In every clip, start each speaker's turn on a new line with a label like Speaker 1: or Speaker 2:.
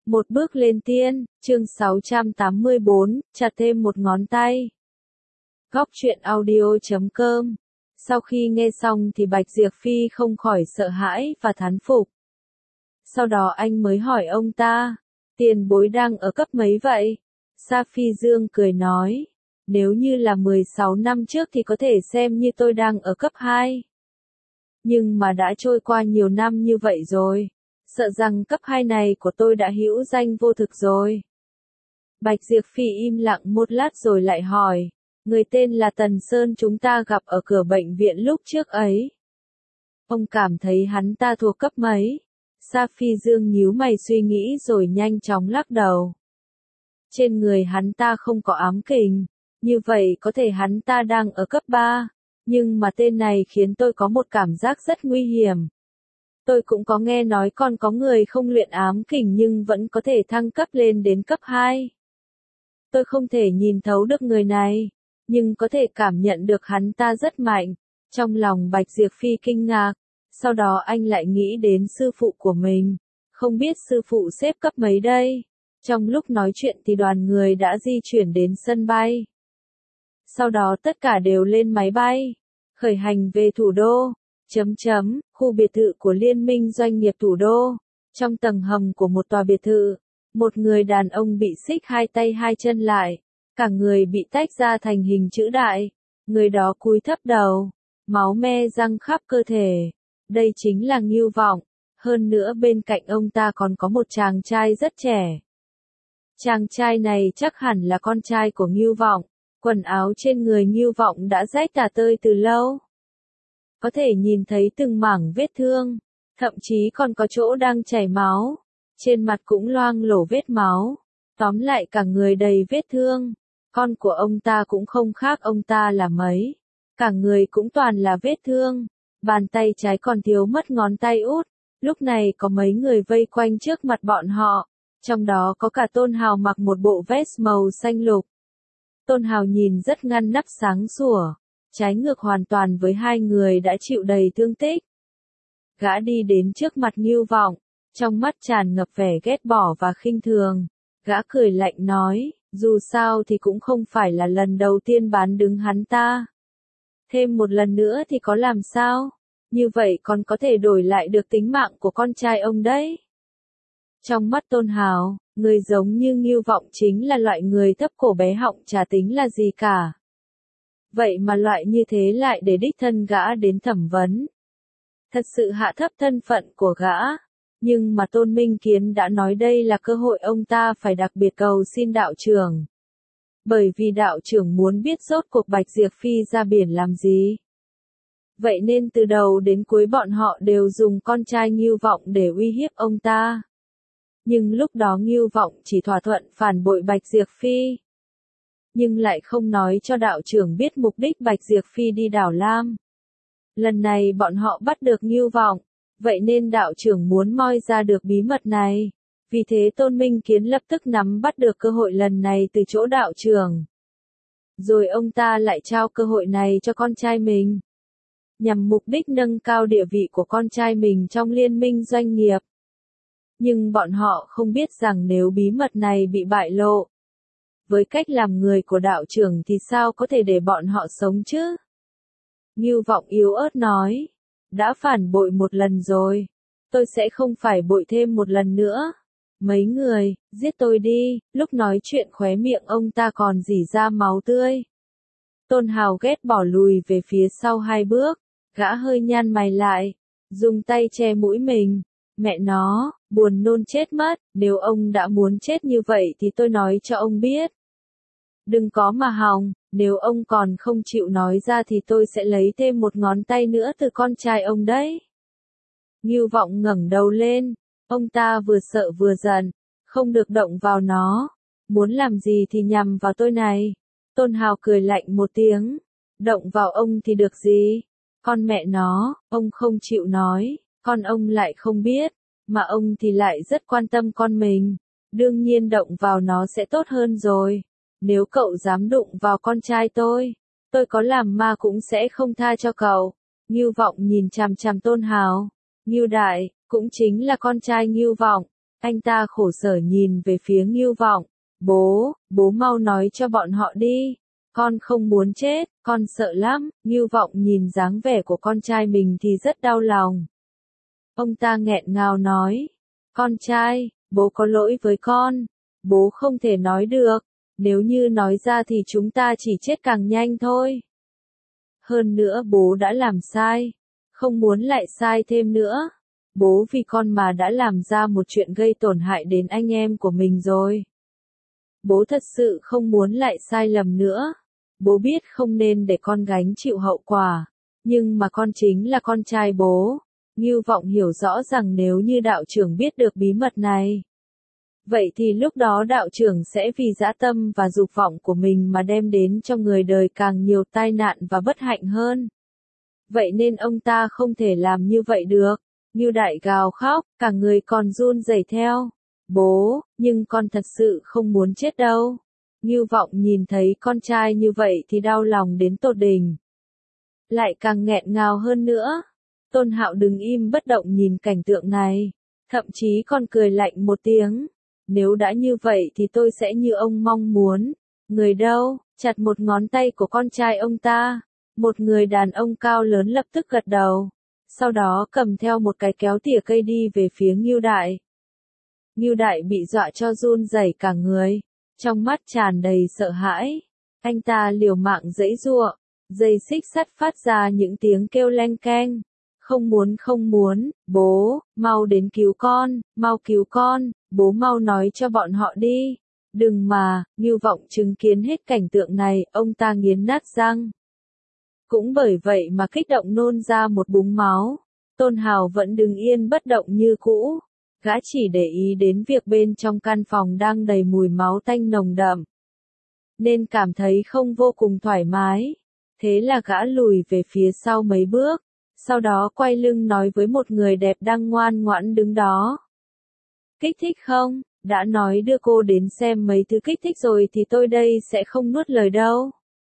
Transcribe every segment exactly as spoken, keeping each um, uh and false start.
Speaker 1: Một bước lên tiên, chương sáu trăm tám mươi bốn, chặt thêm một ngón tay. Góc truyện audio chấm com. Sau khi nghe xong thì Bạch Diệp Phi không khỏi sợ hãi và thán phục. Sau đó anh mới hỏi ông ta, tiền bối đang ở cấp mấy vậy? Sa Phi Dương cười nói, nếu như là mười sáu năm trước thì có thể xem như tôi đang ở cấp hai. Nhưng mà đã trôi qua nhiều năm như vậy rồi, sợ rằng cấp hai này của tôi đã hữu danh vô thực rồi. Bạch Diệp Phi im lặng một lát rồi lại hỏi, người tên là Tần Sơn chúng ta gặp ở cửa bệnh viện lúc trước ấy. Ông cảm thấy hắn ta thuộc cấp mấy? Sa Phi Dương nhíu mày suy nghĩ rồi nhanh chóng lắc đầu. Trên người hắn ta không có ám kình, như vậy có thể hắn ta đang ở cấp ba, nhưng mà tên này khiến tôi có một cảm giác rất nguy hiểm. Tôi cũng có nghe nói còn có người không luyện ám kình nhưng vẫn có thể thăng cấp lên đến cấp hai. Tôi không thể nhìn thấu được người này, nhưng có thể cảm nhận được hắn ta rất mạnh. Trong lòng Bạch Diệp Phi kinh ngạc, sau đó anh lại nghĩ đến sư phụ của mình, không biết sư phụ xếp cấp mấy đây. Trong lúc nói chuyện thì đoàn người đã di chuyển đến sân bay. Sau đó tất cả đều lên máy bay, khởi hành về thủ đô. Chấm chấm, khu biệt thự của Liên minh Doanh nghiệp thủ đô. Trong tầng hầm của một tòa biệt thự, một người đàn ông bị xích hai tay hai chân lại, cả người bị tách ra thành hình chữ đại. Người đó cúi thấp đầu, máu me răng khắp cơ thể. Đây chính là Ngưu Vọng, hơn nữa bên cạnh ông ta còn có một chàng trai rất trẻ. Chàng trai này chắc hẳn là con trai của Ngưu Vọng, quần áo trên người Ngưu Vọng đã rách tả tơi từ lâu. Có thể nhìn thấy từng mảng vết thương, thậm chí còn có chỗ đang chảy máu, trên mặt cũng loang lổ vết máu, tóm lại cả người đầy vết thương. Con của ông ta cũng không khác ông ta là mấy, cả người cũng toàn là vết thương, bàn tay trái còn thiếu mất ngón tay út. Lúc này có mấy người vây quanh trước mặt bọn họ, trong đó có cả Tôn Hào mặc một bộ vest màu xanh lục. Tôn Hào nhìn rất ngăn nắp sáng sủa, trái ngược hoàn toàn với hai người đã chịu đầy thương tích. Gã đi đến trước mặt Ngưu Vọng, trong mắt tràn ngập vẻ ghét bỏ và khinh thường. Gã cười lạnh nói, dù sao thì cũng không phải là lần đầu tiên bán đứng hắn ta. Thêm một lần nữa thì có làm sao? Như vậy còn có thể đổi lại được tính mạng của con trai ông đấy. Trong mắt Tôn Hào, người giống như Ngưu Vọng chính là loại người thấp cổ bé họng chả tính là gì cả. Vậy mà loại như thế lại để đích thân gã đến thẩm vấn. Thật sự hạ thấp thân phận của gã. Nhưng mà Tôn Minh Kiến đã nói đây là cơ hội ông ta phải đặc biệt cầu xin đạo trưởng. Bởi vì đạo trưởng muốn biết rốt cuộc Bạch Diệp Phi ra biển làm gì. Vậy nên từ đầu đến cuối bọn họ đều dùng con trai Ngưu Vọng để uy hiếp ông ta. Nhưng lúc đó Ngưu Vọng chỉ thỏa thuận phản bội Bạch Diệp Phi. Nhưng lại không nói cho đạo trưởng biết mục đích Bạch Diệp Phi đi đảo Lam. Lần này bọn họ bắt được Ngưu Vọng, vậy nên đạo trưởng muốn moi ra được bí mật này. Vì thế Tôn Minh Kiến lập tức nắm bắt được cơ hội lần này từ chỗ đạo trưởng. Rồi ông ta lại trao cơ hội này cho con trai mình. Nhằm mục đích nâng cao địa vị của con trai mình trong liên minh doanh nghiệp. Nhưng bọn họ không biết rằng nếu bí mật này bị bại lộ, với cách làm người của đạo trưởng thì sao có thể để bọn họ sống chứ? Ngưu Vọng yếu ớt nói, đã phản bội một lần rồi, tôi sẽ không phải bội thêm một lần nữa. Mấy người, giết tôi đi. Lúc nói chuyện khóe miệng ông ta còn rỉ ra máu tươi. Tôn Hào ghét bỏ lùi về phía sau hai bước, gã hơi nhăn mày lại, dùng tay che mũi mình. Mẹ nó, buồn nôn chết mất, nếu ông đã muốn chết như vậy thì tôi nói cho ông biết. Đừng có mà hòng, nếu ông còn không chịu nói ra thì tôi sẽ lấy thêm một ngón tay nữa từ con trai ông đấy. Ngưu Vọng ngẩng đầu lên, ông ta vừa sợ vừa giận, không được động vào nó, muốn làm gì thì nhằm vào tôi này. Tôn Hào cười lạnh một tiếng, động vào ông thì được gì, con mẹ nó, ông không chịu nói, con ông lại không biết, mà ông thì lại rất quan tâm con mình, đương nhiên động vào nó sẽ tốt hơn rồi. Nếu cậu dám đụng vào con trai tôi, tôi có làm ma cũng sẽ không tha cho cậu. Ngưu Vọng nhìn chằm chằm Tôn Hào. Ngưu Đại, cũng chính là con trai Ngưu Vọng, Anh ta khổ sở nhìn về phía Ngưu Vọng. Bố, bố mau nói cho bọn họ đi. Con không muốn chết, con sợ lắm. Ngưu Vọng nhìn dáng vẻ của con trai mình thì rất đau lòng. Ông ta nghẹn ngào nói. Con trai, bố có lỗi với con. Bố không thể nói được. Nếu như nói ra thì chúng ta chỉ chết càng nhanh thôi. Hơn nữa bố đã làm sai. Không muốn lại sai thêm nữa. Bố vì con mà đã làm ra một chuyện gây tổn hại đến anh em của mình rồi. Bố thật sự không muốn lại sai lầm nữa. Bố biết không nên để con gánh chịu hậu quả. Nhưng mà con chính là con trai bố. Ngưu Vọng hiểu rõ rằng nếu như đạo trưởng biết được bí mật này. Vậy thì lúc đó đạo trưởng sẽ vì dã tâm và dục vọng của mình mà đem đến cho người đời càng nhiều tai nạn và bất hạnh hơn. Vậy nên ông ta không thể làm như vậy được. Ngưu Đại gào khóc, cả người còn run rẩy theo. Bố, nhưng con thật sự không muốn chết đâu. Ngưu Vọng nhìn thấy con trai như vậy thì đau lòng đến tột đỉnh. Lại càng nghẹn ngào hơn nữa. Tôn Hạo đứng im bất động nhìn cảnh tượng này. Thậm chí còn cười lạnh một tiếng. Nếu đã như vậy thì tôi sẽ như ông mong muốn. Người đâu, chặt một ngón tay của con trai ông ta. Một người đàn ông cao lớn lập tức gật đầu. Sau đó cầm theo một cái kéo tỉa cây đi về phía Ngưu Đại. Ngưu Đại bị dọa cho run rẩy cả người. Trong mắt tràn đầy sợ hãi. Anh ta liều mạng giãy giụa. Dây xích sắt phát ra những tiếng kêu leng keng. Không muốn không muốn, bố, mau đến cứu con, mau cứu con, bố mau nói cho bọn họ đi. Đừng mà, Ngưu Vọng chứng kiến hết cảnh tượng này, ông ta nghiến nát răng. Cũng bởi vậy mà kích động nôn ra một búng máu. Tôn Hào vẫn đứng yên bất động như cũ. Gã chỉ để ý đến việc bên trong căn phòng đang đầy mùi máu tanh nồng đậm. Nên cảm thấy không vô cùng thoải mái. Thế là gã lùi về phía sau mấy bước. Sau đó quay lưng nói với một người đẹp đang ngoan ngoãn đứng đó. Kích thích không? Đã nói đưa cô đến xem mấy thứ kích thích rồi thì tôi đây sẽ không nuốt lời đâu.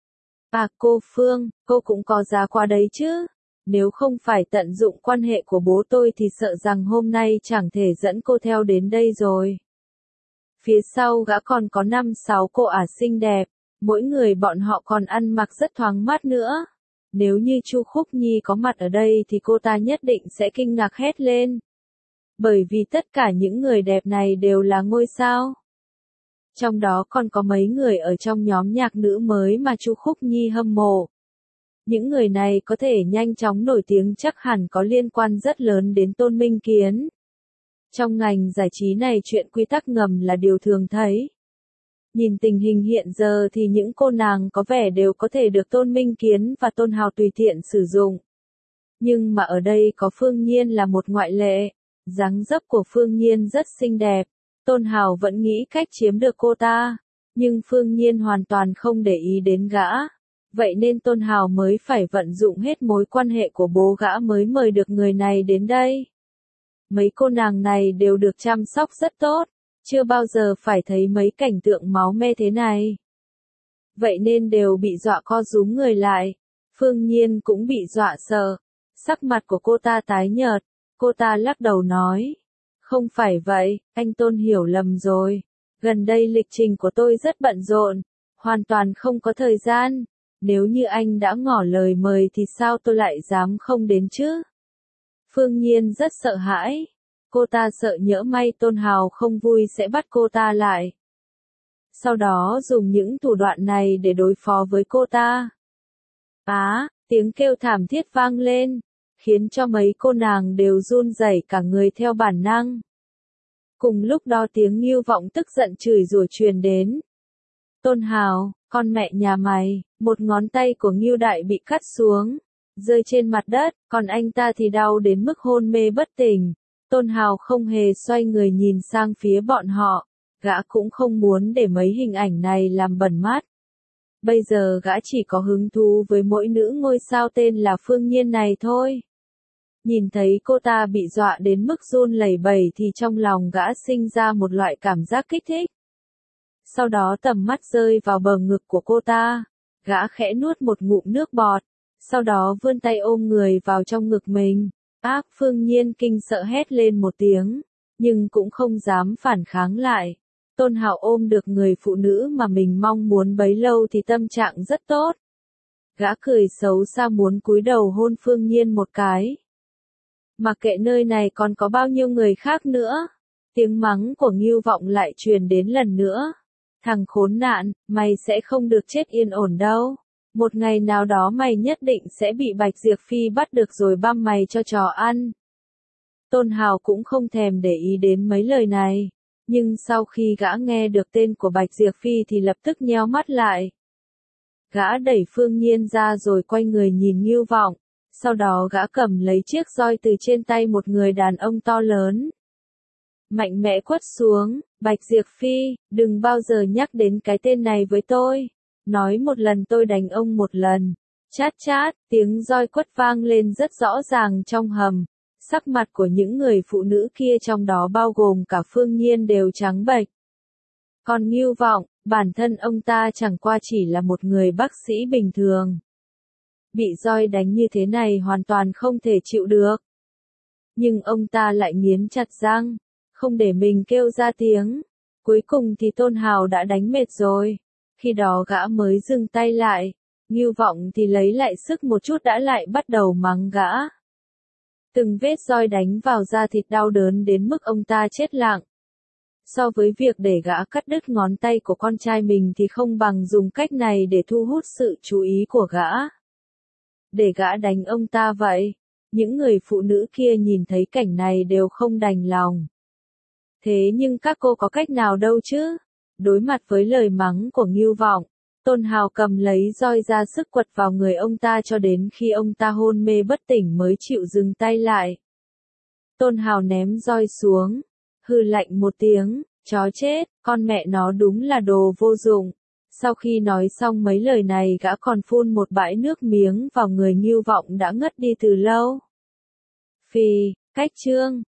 Speaker 1: À cô Phương, cô cũng có giá qua đấy chứ. Nếu không phải tận dụng quan hệ của bố tôi thì sợ rằng hôm nay chẳng thể dẫn cô theo đến đây rồi. Phía sau gã còn có năm sáu cô ả xinh đẹp. Mỗi người bọn họ còn ăn mặc rất thoáng mát nữa. Nếu như Chu Khúc Nhi có mặt ở đây thì cô ta nhất định sẽ kinh ngạc hét lên. Bởi vì tất cả những người đẹp này đều là ngôi sao. Trong đó còn có mấy người ở trong nhóm nhạc nữ mới mà Chu Khúc Nhi hâm mộ. Những người này có thể nhanh chóng nổi tiếng chắc hẳn có liên quan rất lớn đến Tôn Minh Kiến. Trong ngành giải trí này chuyện quy tắc ngầm là điều thường thấy. Nhìn tình hình hiện giờ thì những cô nàng có vẻ đều có thể được Tôn Minh Kiến và Tôn Hào tùy tiện sử dụng. Nhưng mà ở đây có Phương Nhiên là một ngoại lệ. Dáng dấp của Phương Nhiên rất xinh đẹp. Tôn Hào vẫn nghĩ cách chiếm được cô ta. Nhưng Phương Nhiên hoàn toàn không để ý đến gã. Vậy nên Tôn Hào mới phải vận dụng hết mối quan hệ của bố gã mới mời được người này đến đây. Mấy cô nàng này đều được chăm sóc rất tốt. Chưa bao giờ phải thấy mấy cảnh tượng máu me thế này. Vậy nên đều bị dọa co rúm người lại. Phương Nhiên cũng bị dọa sợ. Sắc mặt của cô ta tái nhợt. Cô ta lắc đầu nói. Không phải vậy, anh Tôn hiểu lầm rồi. Gần đây lịch trình của tôi rất bận rộn. Hoàn toàn không có thời gian. Nếu như anh đã ngỏ lời mời thì sao tôi lại dám không đến chứ? Phương Nhiên rất sợ hãi. Cô ta sợ nhỡ may Tôn Hào không vui sẽ bắt cô ta lại. Sau đó dùng những thủ đoạn này để đối phó với cô ta. Á, tiếng kêu thảm thiết vang lên, khiến cho mấy cô nàng đều run rẩy cả người theo bản năng. Cùng lúc đó tiếng Ngưu Vọng tức giận chửi rủa truyền đến. Tôn Hào, con mẹ nhà mày, một ngón tay của Ngưu Đại bị cắt xuống, rơi trên mặt đất, còn anh ta thì đau đến mức hôn mê bất tỉnh. Tôn Hào không hề xoay người nhìn sang phía bọn họ, gã cũng không muốn để mấy hình ảnh này làm bẩn mắt. Bây giờ gã chỉ có hứng thú với mỗi nữ ngôi sao tên là Phương Nhiên này thôi. Nhìn thấy cô ta bị dọa đến mức run lẩy bẩy thì trong lòng gã sinh ra một loại cảm giác kích thích. Sau đó tầm mắt rơi vào bờ ngực của cô ta, gã khẽ nuốt một ngụm nước bọt, sau đó vươn tay ôm người vào trong ngực mình. Ác Phương Nhiên kinh sợ hét lên một tiếng, nhưng cũng không dám phản kháng lại. Tôn Hào ôm được người phụ nữ mà mình mong muốn bấy lâu thì tâm trạng rất tốt. Gã cười xấu xa muốn cúi đầu hôn Phương Nhiên một cái. Mặc kệ nơi này còn có bao nhiêu người khác nữa. Tiếng mắng của Ngưu Vọng lại truyền đến lần nữa. Thằng khốn nạn, mày sẽ không được chết yên ổn đâu. Một ngày nào đó mày nhất định sẽ bị Bạch Diệp Phi bắt được rồi băm mày cho chó ăn. Tôn Hào cũng không thèm để ý đến mấy lời này. Nhưng sau khi gã nghe được tên của Bạch Diệp Phi thì lập tức nheo mắt lại. Gã đẩy Phương Nhiên ra rồi quay người nhìn Ngưu Vọng. Sau đó gã cầm lấy chiếc roi từ trên tay một người đàn ông to lớn. Mạnh mẽ quất xuống, Bạch Diệp Phi, đừng bao giờ nhắc đến cái tên này với tôi. Nói một lần tôi đánh ông một lần. Chát chát, tiếng roi quất vang lên rất rõ ràng trong hầm. Sắc mặt của những người phụ nữ kia trong đó bao gồm cả Phương Nhiên đều trắng bệch. Còn Ngưu Vọng, bản thân ông ta chẳng qua chỉ là một người bác sĩ bình thường. Bị roi đánh như thế này hoàn toàn không thể chịu được. Nhưng ông ta lại nghiến chặt răng, không để mình kêu ra tiếng. Cuối cùng thì Tôn Hào đã đánh mệt rồi. Khi đó gã mới dừng tay lại. Ngưu Vọng thì lấy lại sức một chút đã lại bắt đầu mắng gã. Từng vết roi đánh vào da thịt đau đớn đến mức ông ta chết lặng. So với việc để gã cắt đứt ngón tay của con trai mình thì không bằng dùng cách này để thu hút sự chú ý của gã. Để gã đánh ông ta vậy. Những người phụ nữ kia nhìn thấy cảnh này đều không đành lòng. Thế nhưng các cô có cách nào đâu chứ? Đối mặt với lời mắng của Ngưu Vọng, Tôn Hào cầm lấy roi ra sức quật vào người ông ta cho đến khi ông ta hôn mê bất tỉnh mới chịu dừng tay lại. Tôn Hào ném roi xuống, hừ lạnh một tiếng, chó chết, con mẹ nó đúng là đồ vô dụng. Sau khi nói xong mấy lời này gã còn phun một bãi nước miếng vào người Ngưu Vọng đã ngất đi từ lâu. Phì, cách chương.